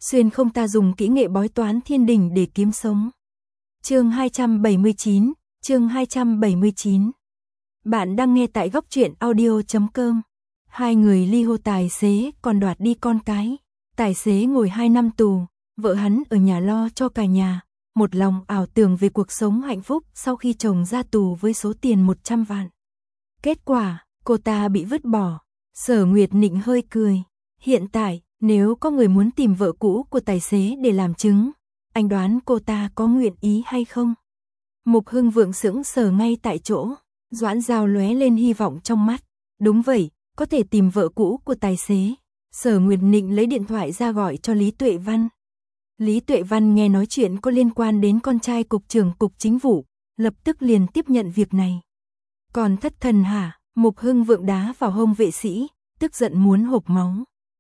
xuyên không ta dùng kỹ nghệ bói toán thiên đình để kiếm sống. Chương 279, chương 279. Bạn đang nghe tại góc truyện audio.com. Hai người ly hôn, tài xế còn đoạt đi con cái. Tài xế ngồi 2 năm tù, vợ hắn ở nhà lo cho cả nhà, một lòng ảo tưởng về cuộc sống hạnh phúc sau khi chồng ra tù với số tiền 100 vạn. Kết quả, cô ta bị vứt bỏ. Sở Nguyệt Nịnh hơi cười. Hiện tại, nếu có người muốn tìm vợ cũ của tài xế để làm chứng, anh đoán cô ta có nguyện ý hay không? Mục Hưng Vượng sững sờ ngay tại chỗ, Doãn Giao lóe lên hy vọng trong mắt. Đúng vậy, có thể tìm vợ cũ của tài xế. Sở Nguyệt Nịnh lấy điện thoại ra gọi cho Lý Tuệ Văn. Lý Tuệ Văn nghe nói chuyện có liên quan đến con trai cục trưởng cục chính vụ, lập tức liền tiếp nhận việc này. Còn thất thần hả? Mục Hưng Vượng đá vào hông vệ sĩ, tức giận muốn hộc máu.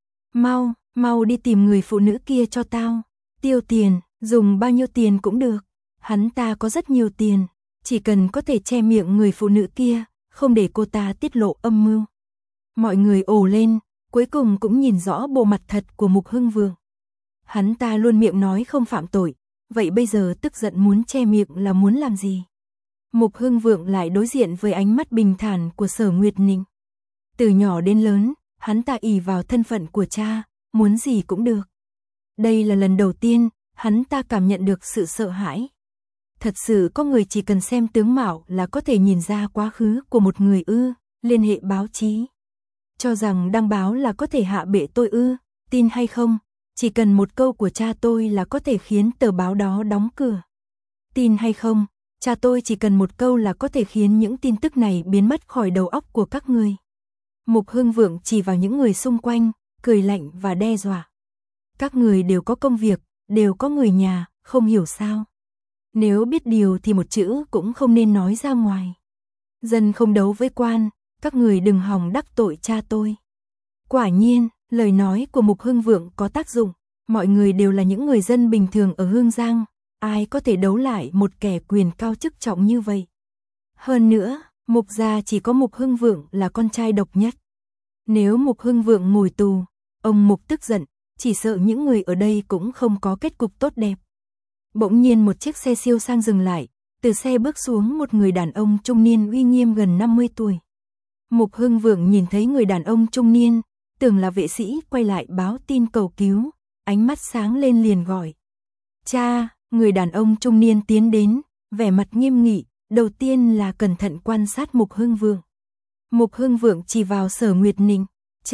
Mau đi tìm người phụ nữ kia cho tao. Tiêu tiền, dùng bao nhiêu tiền cũng được. Hắn ta có rất nhiều tiền, chỉ cần có thể che miệng người phụ nữ kia, không để cô ta tiết lộ âm mưu. Mọi người ồ lên, cuối cùng cũng nhìn rõ bộ mặt thật của Mục Hưng Vượng. Hắn ta luôn miệng nói không phạm tội, vậy bây giờ tức giận muốn che miệng là muốn làm gì? Mục Hưng Vượng lại đối diện với ánh mắt bình thản của Sở Nguyệt Nịnh. Từ nhỏ đến lớn, hắn ta ỷ vào thân phận của cha, muốn gì cũng được. Đây là lần đầu tiên, hắn ta cảm nhận được sự sợ hãi. Thật sự có người chỉ cần xem tướng mạo là có thể nhìn ra quá khứ của một người ư? Liên hệ báo chí. Cho rằng đăng báo là có thể hạ bệ tôi ư? Tin hay không? Chỉ cần một câu của cha tôi là có thể khiến tờ báo đó đóng cửa. Tin hay không? Cha tôi chỉ cần một câu là có thể khiến những tin tức này biến mất khỏi đầu óc của các người. Mục Hưng Vượng chỉ vào những người xung quanh, cười lạnh và đe dọa. Các người đều có công việc, đều có người nhà, không hiểu sao? Nếu biết điều thì một chữ cũng không nên nói ra ngoài. Dân không đấu với quan, các người đừng hòng đắc tội cha tôi. Quả nhiên, lời nói của Mục Hưng Vượng có tác dụng. Mọi người đều là những người dân bình thường ở Hương Giang, ai có thể đấu lại một kẻ quyền cao chức trọng như vậy. Hơn nữa, Mục gia chỉ có Mục Hưng Vượng là con trai độc nhất. Nếu Mục Hưng Vượng ngồi tù, ông Mục tức giận, chỉ sợ những người ở đây cũng không có kết cục tốt đẹp. Bỗng nhiên một chiếc xe siêu sang dừng lại, từ xe bước xuống một người đàn ông trung niên uy nghiêm gần 50 tuổi. Mục Hưng Vượng nhìn thấy người đàn ông trung niên, tưởng là vệ sĩ, quay lại báo tin cầu cứu, ánh mắt sáng lên liền gọi. Cha! Người đàn ông trung niên tiến đến, vẻ mặt nghiêm nghị, đầu tiên là cẩn thận quan sát Mục Hưng Vượng. Mục Hưng Vượng chỉ vào Sở Nguyệt Nịnh.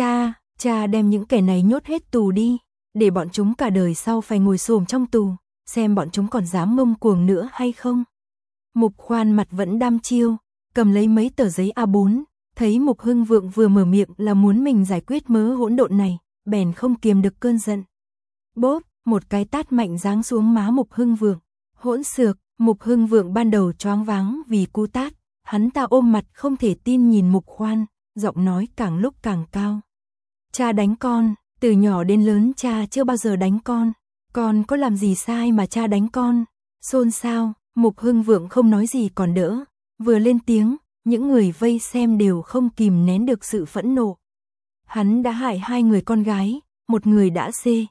Cha đem những kẻ này nhốt hết tù đi, để bọn chúng cả đời sau phải ngồi xổm trong tù, xem bọn chúng còn dám ngông cuồng nữa hay không. Mục Khoan mặt vẫn đăm chiêu, cầm lấy mấy tờ giấy A4, thấy Mục Hưng Vượng vừa mở miệng là muốn mình giải quyết mớ hỗn độn này, bèn không kiềm được cơn giận. Bốp, một cái tát mạnh giáng xuống má Mục Hưng Vượng. Hỗn xược! Mục Hưng Vượng ban đầu choáng váng vì cú tát, hắn ta ôm mặt không thể tin nhìn Mục Khoan, giọng nói càng lúc càng cao. Cha đánh con, từ nhỏ đến lớn cha chưa bao giờ đánh con có làm gì sai mà cha đánh con? Xôn xao, Mục Hưng Vượng không nói gì còn đỡ, vừa lên tiếng, những người vây xem đều không kìm nén được sự phẫn nộ. Hắn đã hại 2 người con gái, một người đã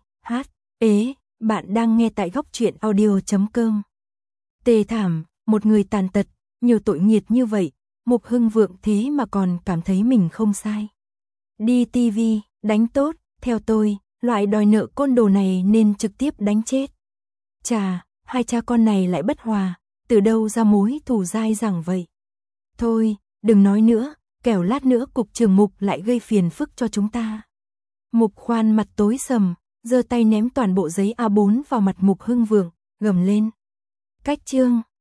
ế, bạn đang nghe tại góc truyện audio.com. Tê thảm, một người tàn tật, nhiều tội nghiệt như vậy, Mục Hưng Vượng thế mà còn cảm thấy mình không sai. Đi TV, đánh tốt, theo tôi, loại đòi nợ côn đồ này nên trực tiếp đánh chết. Chà, hai cha con này lại bất hòa, từ đâu ra mối thù dai dẳng vậy? Thôi, đừng nói nữa, kẻo lát nữa cục trưởng Mục lại gây phiền phức cho chúng ta. Mục Khoan mặt tối sầm, giơ tay ném toàn bộ giấy A4 vào mặt Mục Hưng Vượng, gầm lên. Cách chương